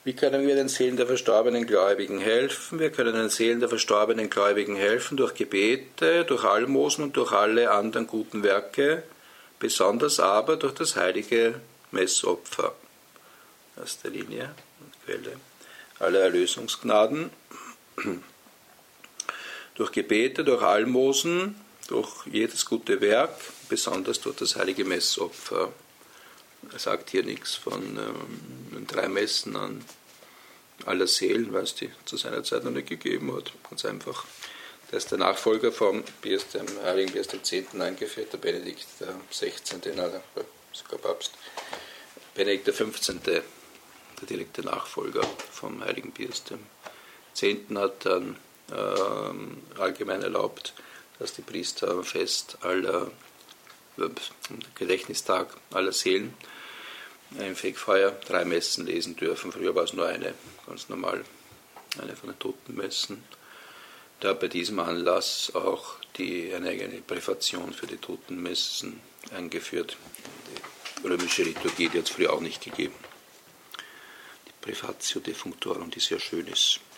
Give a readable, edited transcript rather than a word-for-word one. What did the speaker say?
Wie können wir den Seelen der verstorbenen Gläubigen helfen? Wir können den Seelen der verstorbenen Gläubigen helfen durch Gebete, durch Almosen und durch alle anderen guten Werke, besonders aber durch das heilige Messopfer. Erste Linie und Quelle aller Erlösungsgnaden. Durch Gebete, durch Almosen, durch jedes gute Werk, besonders durch das heilige Messopfer. Er sagt hier nichts von 3 Messen an aller Seelen, weil es die zu seiner Zeit noch nicht gegeben hat. Ganz einfach. Der ist der Nachfolger vom dem heiligen Pius X. eingeführt, der Benedikt XVI., sogar Papst. Benedikt XV., der direkte Nachfolger vom heiligen Pius X. hat dann allgemein erlaubt, dass die Priester am Fest aller Gedächtnistag aller Seelen im Fegfeuer 3 Messen lesen dürfen. Früher war es nur eine, ganz normal, eine von den Totenmessen. Da bei diesem Anlass auch eine eigene Präfation für die Totenmessen eingeführt. Die römische Liturgie, die hat es früher auch nicht gegeben. Die Prefatio Defunctorum, die sehr schön ist.